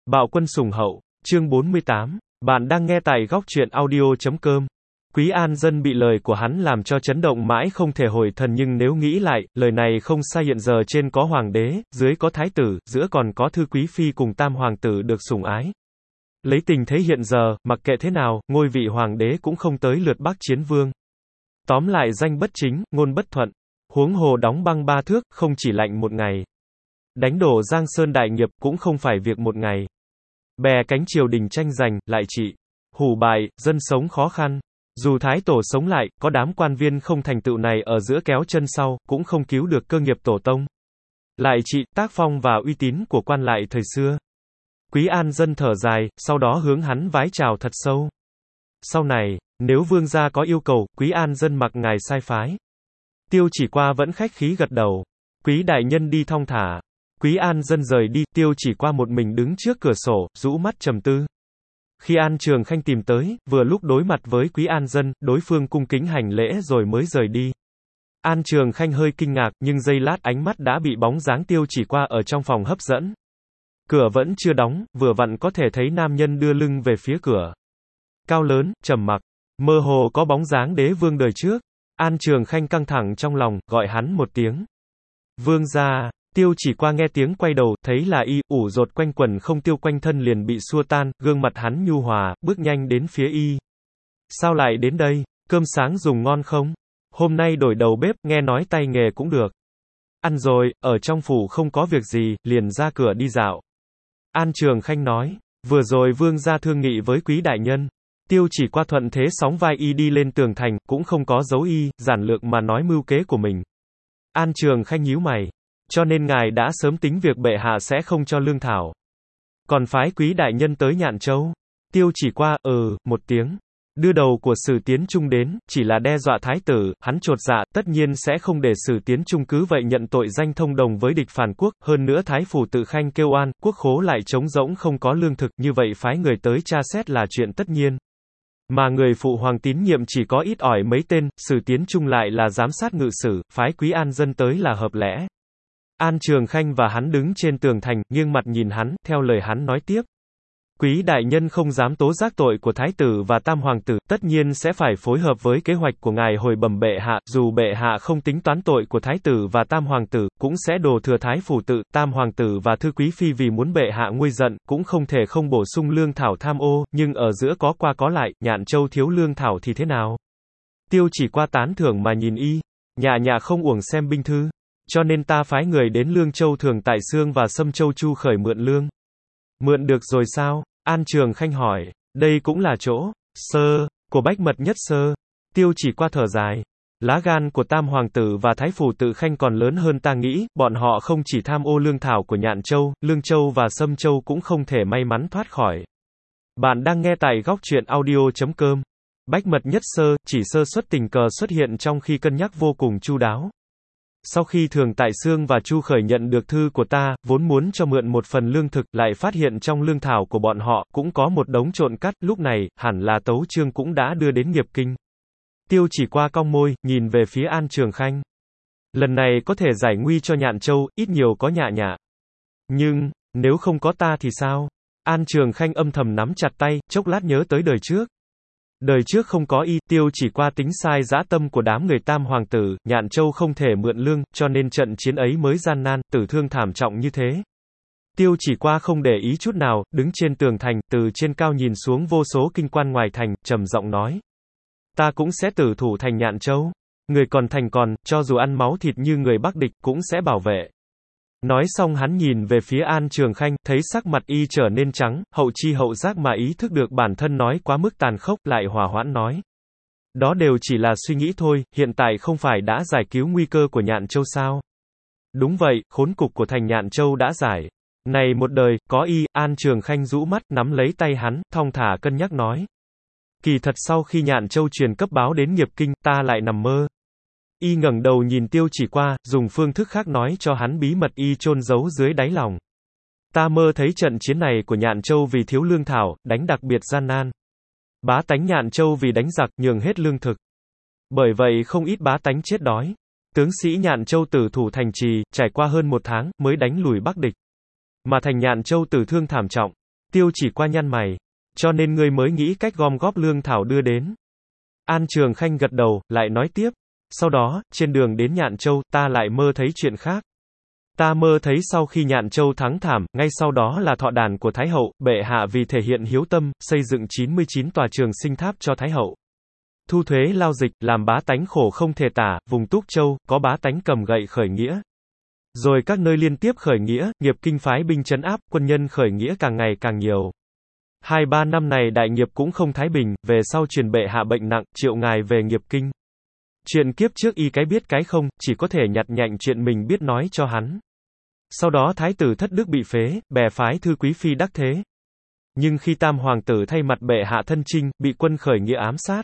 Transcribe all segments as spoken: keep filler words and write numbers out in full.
Bạo quân sùng hậu, chương bốn mươi tám. Bạn đang nghe tại góc truyện audio chấm com. Quý An Dân bị lời của hắn làm cho chấn động mãi không thể hồi thần, nhưng nếu nghĩ lại, lời này không sai. Hiện giờ trên có hoàng đế, dưới có thái tử, giữa còn có thư quý phi cùng tam hoàng tử được sủng ái. Lấy tình thế hiện giờ, mặc kệ thế nào, ngôi vị hoàng đế cũng không tới lượt Bắc Chiến Vương. Tóm lại danh bất chính, ngôn bất thuận. Huống hồ đóng băng ba thước, không chỉ lạnh một ngày. Đánh đổ Giang Sơn đại nghiệp, cũng không phải việc một ngày. Bè cánh triều đình tranh giành, lại trị. Hủ bại, dân sống khó khăn. Dù thái tổ sống lại, có đám quan viên không thành tựu này ở giữa kéo chân sau, cũng không cứu được cơ nghiệp tổ tông. Lại trị, tác phong và uy tín của quan lại thời xưa. Quý An Dân thở dài, sau đó hướng hắn vái chào thật sâu. Sau này, nếu vương gia có yêu cầu, Quý An Dân mặc ngài sai phái. Tiêu Chỉ Qua vẫn khách khí gật đầu. Quý đại nhân đi thong thả. Quý An Dân rời đi, Tiêu Chỉ Qua một mình đứng trước cửa sổ, rũ mắt trầm tư. Khi An Trường Khanh tìm tới, vừa lúc đối mặt với Quý An Dân, đối phương cung kính hành lễ rồi mới rời đi. An Trường Khanh hơi kinh ngạc, nhưng giây lát ánh mắt đã bị bóng dáng Tiêu Chỉ Qua ở trong phòng hấp dẫn. Cửa vẫn chưa đóng, vừa vặn có thể thấy nam nhân đưa lưng về phía cửa. Cao lớn, trầm mặc, mơ hồ có bóng dáng đế vương đời trước. An Trường Khanh căng thẳng trong lòng, gọi hắn một tiếng. Vương gia. Tiêu Chỉ Qua nghe tiếng quay đầu, thấy là y, ủ rột quanh quần không tiêu quanh thân liền bị xua tan, gương mặt hắn nhu hòa, bước nhanh đến phía y. Sao lại đến đây? Cơm sáng dùng ngon không? Hôm nay đổi đầu bếp, nghe nói tay nghề cũng được. Ăn rồi, ở trong phủ không có việc gì, liền ra cửa đi dạo. An Trường Khanh nói, vừa rồi vương gia thương nghị với Quý đại nhân. Tiêu Chỉ Qua thuận thế sóng vai y đi lên tường thành, cũng không có giấu y, giản lược mà nói mưu kế của mình. An Trường Khanh nhíu mày. Cho nên ngài đã sớm tính việc bệ hạ sẽ không cho lương thảo. Còn phái Quý đại nhân tới Nhạn Châu. Tiêu Chỉ Qua, ừ, một tiếng. Đưa đầu của Sử Tiến Trung đến, chỉ là đe dọa thái tử, hắn chột dạ, tất nhiên sẽ không để Sử Tiến Trung cứ vậy nhận tội danh thông đồng với địch phản quốc, hơn nữa thái phủ tự khanh kêu oan, quốc khố lại trống rỗng không có lương thực, như vậy phái người tới tra xét là chuyện tất nhiên. Mà người phụ hoàng tín nhiệm chỉ có ít ỏi mấy tên, Sử Tiến Trung lại là giám sát ngự sử, phái Quý An Dân tới là hợp lẽ. An Trường Khanh và hắn đứng trên tường thành, nghiêng mặt nhìn hắn, theo lời hắn nói tiếp. Quý đại nhân không dám tố giác tội của thái tử và tam hoàng tử, tất nhiên sẽ phải phối hợp với kế hoạch của ngài hồi bẩm bệ hạ, dù bệ hạ không tính toán tội của thái tử và tam hoàng tử, cũng sẽ đổ thừa thái phủ tự, tam hoàng tử và thư quý phi vì muốn bệ hạ nguôi giận, cũng không thể không bổ sung lương thảo tham ô, nhưng ở giữa có qua có lại, Nhạn Châu thiếu lương thảo thì thế nào? Tiêu Chỉ Qua tán thưởng mà nhìn y, nhà nhà không uổng xem binh thư. Cho nên ta phái người đến Lương Châu Thường Tại Xương và Sâm Châu Chu khởi mượn lương. Mượn được rồi sao? An Trường Khanh hỏi. Đây cũng là chỗ sơ của Bách Mật Nhất Sơ. Tiêu Chỉ Qua thở dài. Lá gan của tam hoàng tử và thái phủ tự khanh còn lớn hơn ta nghĩ, bọn họ không chỉ tham ô lương thảo của Nhạn Châu, Lương Châu và Sâm Châu cũng không thể may mắn thoát khỏi. Bạn đang nghe tại góc truyện audio chấm com. Bách Mật Nhất Sơ, chỉ sơ suất tình cờ xuất hiện trong khi cân nhắc vô cùng chu đáo. Sau khi Thường Tại Xương và Chu Khởi nhận được thư của ta, vốn muốn cho mượn một phần lương thực, lại phát hiện trong lương thảo của bọn họ, cũng có một đống trộn cắt, lúc này, hẳn là Tấu Chương cũng đã đưa đến nghiệp kinh. Tiêu Chỉ Qua cong môi, nhìn về phía An Trường Khanh. Lần này có thể giải nguy cho Nhạn Châu, ít nhiều có nhạ nhạ. Nhưng, nếu không có ta thì sao? An Trường Khanh âm thầm nắm chặt tay, chốc lát nhớ tới đời trước. Đời trước không có y, Tiêu Chỉ Qua tính sai dã tâm của đám người tam hoàng tử, Nhạn Châu không thể mượn lương, cho nên trận chiến ấy mới gian nan, tử thương thảm trọng như thế. Tiêu Chỉ Qua không để ý chút nào, đứng trên tường thành, từ trên cao nhìn xuống vô số kinh quan ngoài thành, trầm giọng nói. Ta cũng sẽ tử thủ thành Nhạn Châu. Người còn thành còn, cho dù ăn máu thịt như người Bắc địch, cũng sẽ bảo vệ. Nói xong hắn nhìn về phía An Trường Khanh, thấy sắc mặt y trở nên trắng, hậu chi hậu giác mà ý thức được bản thân nói quá mức tàn khốc, lại hòa hoãn nói. Đó đều chỉ là suy nghĩ thôi, hiện tại không phải đã giải cứu nguy cơ của Nhạn Châu sao? Đúng vậy, khốn cục của thành Nhạn Châu đã giải. Này một đời, có y, An Trường Khanh rũ mắt, nắm lấy tay hắn, thong thả cân nhắc nói. Kỳ thật sau khi Nhạn Châu truyền cấp báo đến nghiệp kinh, ta lại nằm mơ. Y ngẩng đầu nhìn Tiêu Chỉ Qua, dùng phương thức khác nói cho hắn bí mật y chôn giấu dưới đáy lòng. Ta mơ thấy trận chiến này của Nhạn Châu vì thiếu lương thảo, đánh đặc biệt gian nan. Bá tánh Nhạn Châu vì đánh giặc, nhường hết lương thực. Bởi vậy không ít bá tánh chết đói. Tướng sĩ Nhạn Châu tử thủ thành trì, trải qua hơn một tháng, mới đánh lùi Bắc địch. Mà thành Nhạn Châu tử thương thảm trọng. Tiêu Chỉ Qua nhăn mày. Cho nên ngươi mới nghĩ cách gom góp lương thảo đưa đến. An Trường Khanh gật đầu, lại nói tiếp. Sau đó, trên đường đến Nhạn Châu, ta lại mơ thấy chuyện khác. Ta mơ thấy sau khi Nhạn Châu thắng thảm, ngay sau đó là thọ đàn của Thái Hậu, bệ hạ vì thể hiện hiếu tâm, xây dựng chín mươi chín tòa trường sinh tháp cho Thái Hậu. Thu thuế lao dịch, làm bá tánh khổ không thể tả, vùng Túc Châu, có bá tánh cầm gậy khởi nghĩa. Rồi các nơi liên tiếp khởi nghĩa, nghiệp kinh phái binh trấn áp, quân nhân khởi nghĩa càng ngày càng nhiều. Hai ba năm này đại nghiệp cũng không thái bình, về sau truyền bệ hạ bệnh nặng, triệu ngài về nghiệp kinh. Chuyện kiếp trước y cái biết cái không, chỉ có thể nhặt nhạnh chuyện mình biết nói cho hắn. Sau đó thái tử thất đức bị phế, bè phái thư quý phi đắc thế. Nhưng khi tam hoàng tử thay mặt bệ hạ thân chinh, bị quân khởi nghĩa ám sát.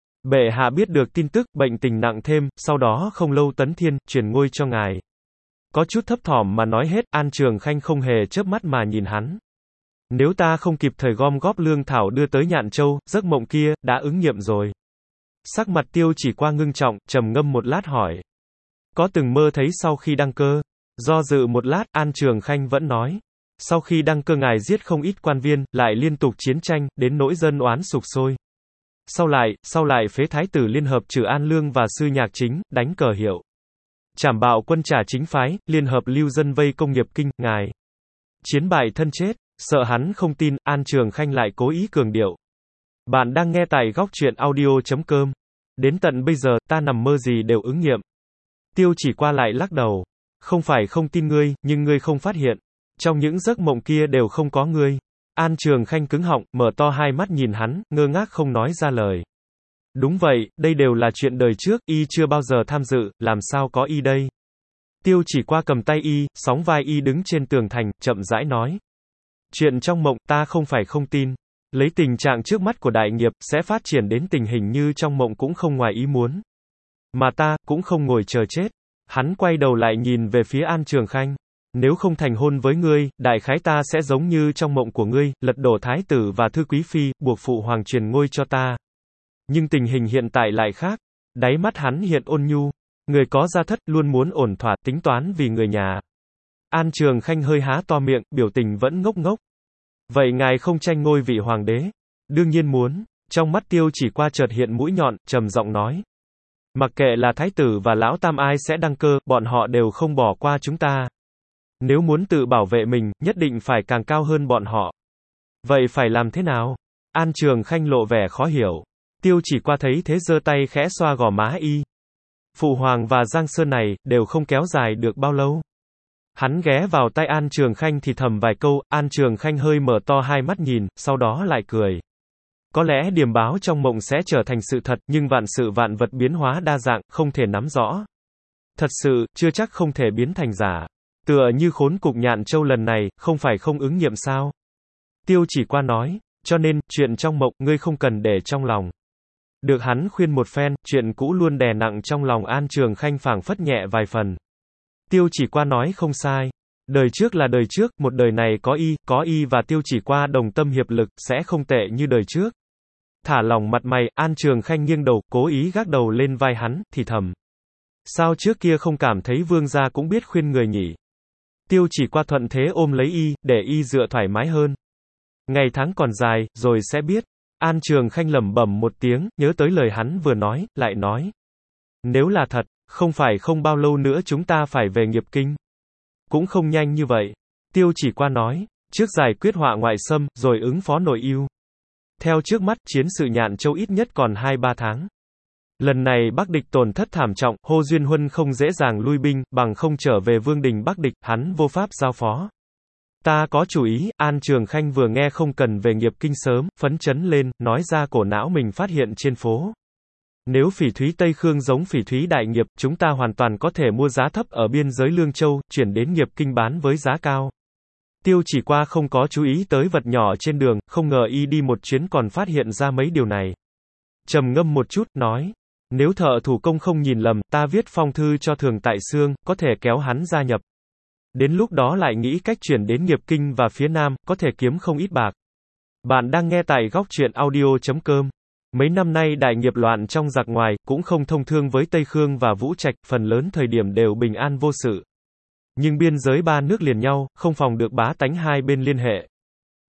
Bệ hạ biết được tin tức, bệnh tình nặng thêm, sau đó không lâu Tấn Thiên, truyền ngôi cho ngài. Có chút thấp thỏm mà nói hết, An Trường Khanh không hề chớp mắt mà nhìn hắn. Nếu ta không kịp thời gom góp lương thảo đưa tới Nhạn Châu, giấc mộng kia, đã ứng nghiệm rồi. Sắc mặt Tiêu Chỉ Qua ngưng trọng, trầm ngâm một lát hỏi. Có từng mơ thấy sau khi đăng cơ? Do dự một lát, An Trường Khanh vẫn nói. Sau khi đăng cơ ngài giết không ít quan viên, lại liên tục chiến tranh, đến nỗi dân oán sục sôi. Sau lại, sau lại phế thái tử liên hợp trừ An Lương và Sư Nhạc Chính, đánh cờ hiệu. Trảm bạo quân trả chính phái, liên hợp lưu dân vây công nghiệp kinh, ngài. Chiến bại thân chết, sợ hắn không tin, An Trường Khanh lại cố ý cường điệu. Bạn đang nghe tại góc truyện audio chấm com. Đến tận bây giờ, ta nằm mơ gì đều ứng nghiệm. Tiêu Chỉ Qua lại lắc đầu. Không phải không tin ngươi, nhưng ngươi không phát hiện. Trong những giấc mộng kia đều không có ngươi. An Trường Khanh cứng họng, mở to hai mắt nhìn hắn, ngơ ngác không nói ra lời. Đúng vậy, đây đều là chuyện đời trước, y chưa bao giờ tham dự, làm sao có y đây. Tiêu Chỉ Qua cầm tay y, sóng vai y đứng trên tường thành, chậm rãi nói. Chuyện trong mộng, ta không phải không tin. Lấy tình trạng trước mắt của đại nghiệp, sẽ phát triển đến tình hình như trong mộng cũng không ngoài ý muốn. Mà ta, cũng không ngồi chờ chết. Hắn quay đầu lại nhìn về phía An Trường Khanh. Nếu không thành hôn với ngươi, đại khái ta sẽ giống như trong mộng của ngươi, lật đổ thái tử và thư quý phi, buộc phụ hoàng truyền ngôi cho ta. Nhưng tình hình hiện tại lại khác. Đáy mắt hắn hiện ôn nhu. Người có gia thất, luôn muốn ổn thỏa, tính toán vì người nhà. An Trường Khanh hơi há to miệng, biểu tình vẫn ngốc ngốc. Vậy ngài không tranh ngôi vị hoàng đế? Đương nhiên muốn. Trong mắt Tiêu Chỉ Qua chợt hiện mũi nhọn, trầm giọng nói. Mặc kệ là thái tử và lão tam ai sẽ đăng cơ, bọn họ đều không bỏ qua chúng ta. Nếu muốn tự bảo vệ mình, nhất định phải càng cao hơn bọn họ. Vậy phải làm thế nào? An Trường Khanh lộ vẻ khó hiểu. Tiêu Chỉ Qua thấy thế giơ tay khẽ xoa gò má y. Phụ hoàng và Giang Sơn này, đều không kéo dài được bao lâu. Hắn ghé vào tay An Trường Khanh thì thầm vài câu, An Trường Khanh hơi mở to hai mắt nhìn, sau đó lại cười. Có lẽ điềm báo trong mộng sẽ trở thành sự thật, nhưng vạn sự vạn vật biến hóa đa dạng, không thể nắm rõ. Thật sự, chưa chắc không thể biến thành giả. Tựa như khốn cục Nhạn Châu lần này, không phải không ứng nghiệm sao? Tiêu Chỉ Qua nói, cho nên, chuyện trong mộng, ngươi không cần để trong lòng. Được hắn khuyên một phen, chuyện cũ luôn đè nặng trong lòng An Trường Khanh phảng phất nhẹ vài phần. Tiêu Chỉ Qua nói không sai. Đời trước là đời trước, một đời này có y, có y và Tiêu Chỉ Qua đồng tâm hiệp lực, sẽ không tệ như đời trước. Thả lỏng mặt mày, An Trường Khanh nghiêng đầu, cố ý gác đầu lên vai hắn, thì thầm. Sao trước kia không cảm thấy vương gia cũng biết khuyên người nhỉ? Tiêu Chỉ Qua thuận thế ôm lấy y, để y dựa thoải mái hơn. Ngày tháng còn dài, rồi sẽ biết. An Trường Khanh lẩm bẩm một tiếng, nhớ tới lời hắn vừa nói, lại nói. Nếu là thật, không phải không bao lâu nữa chúng ta phải về nghiệp kinh. Cũng không nhanh như vậy. Tiêu Chỉ Qua nói, trước giải quyết họa ngoại xâm, rồi ứng phó nội ưu. Theo trước mắt, chiến sự Nhạn Châu ít nhất còn hai ba tháng. Lần này Bắc địch tổn thất thảm trọng, Hồ Duyên Huân không dễ dàng lui binh, bằng không trở về vương đình Bắc địch, hắn vô pháp giao phó. Ta có chủ ý, An Trường Khanh vừa nghe không cần về nghiệp kinh sớm, phấn chấn lên, nói ra cổ não mình phát hiện trên phố. Nếu phỉ thúy Tây Khương giống phỉ thúy đại nghiệp, chúng ta hoàn toàn có thể mua giá thấp ở biên giới Lương Châu, chuyển đến nghiệp kinh bán với giá cao. Tiêu Chỉ Qua không có chú ý tới vật nhỏ trên đường, không ngờ y đi một chuyến còn phát hiện ra mấy điều này. Trầm ngâm một chút, nói. Nếu thợ thủ công không nhìn lầm, ta viết phong thư cho Thường Tại Xương, có thể kéo hắn gia nhập. Đến lúc đó lại nghĩ cách chuyển đến nghiệp kinh và phía Nam, có thể kiếm không ít bạc. Bạn đang nghe tại góc truyện audio chấm com. Mấy năm nay đại nghiệp loạn trong giặc ngoài, cũng không thông thương với Tây Khương và Vũ Trạch, phần lớn thời điểm đều bình an vô sự. Nhưng biên giới ba nước liền nhau, không phòng được bá tánh hai bên liên hệ.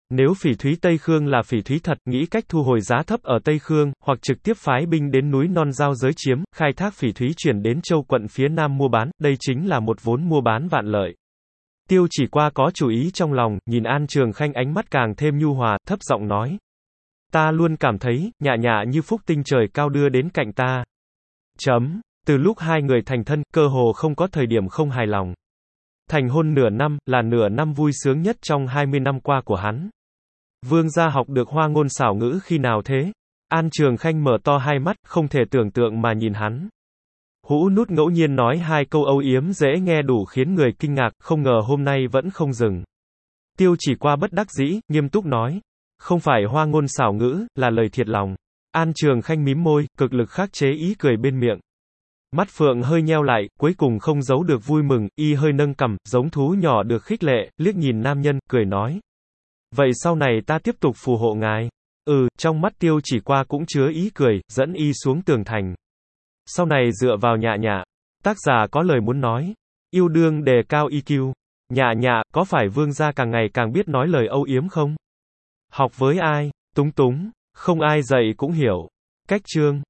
Nếu phỉ thúy Tây Khương là phỉ thúy thật, nghĩ cách thu hồi giá thấp ở Tây Khương, hoặc trực tiếp phái binh đến núi non giao giới chiếm, khai thác phỉ thúy chuyển đến châu quận phía Nam mua bán, đây chính là một vốn mua bán vạn lợi. Tiêu Chỉ Qua có chủ ý trong lòng, nhìn An Trường Khanh ánh mắt càng thêm nhu hòa, thấp giọng nói. Ta luôn cảm thấy, Nhạ Nhạ như phúc tinh trời cao đưa đến cạnh ta. Chấm. Từ lúc hai người thành thân, cơ hồ không có thời điểm không hài lòng. Thành hôn nửa năm, là nửa năm vui sướng nhất trong hai mươi năm qua của hắn. Vương gia học được hoa ngôn xảo ngữ khi nào thế? An Trường Khanh mở to hai mắt, không thể tưởng tượng mà nhìn hắn. Hũ Nút ngẫu nhiên nói hai câu âu yếm dễ nghe đủ khiến người kinh ngạc, không ngờ hôm nay vẫn không dừng. Tiêu Chỉ Qua bất đắc dĩ, nghiêm túc nói. Không phải hoa ngôn xảo ngữ, là lời thiệt lòng. An Trường Khanh mím môi, cực lực khắc chế ý cười bên miệng. Mắt Phượng hơi nheo lại, cuối cùng không giấu được vui mừng, y hơi nâng cằm, giống thú nhỏ được khích lệ, liếc nhìn nam nhân, cười nói. Vậy sau này ta tiếp tục phù hộ ngài. Ừ, trong mắt Tiêu Chỉ Qua cũng chứa ý cười, dẫn y xuống tường thành. Sau này dựa vào Nhạ Nhạ. Tác giả có lời muốn nói. Yêu đương đề cao i kiu. Nhạ Nhạ, có phải vương gia càng ngày càng biết nói lời âu yếm không? Học với ai? Túng túng. Không ai dạy cũng hiểu. Cách chương.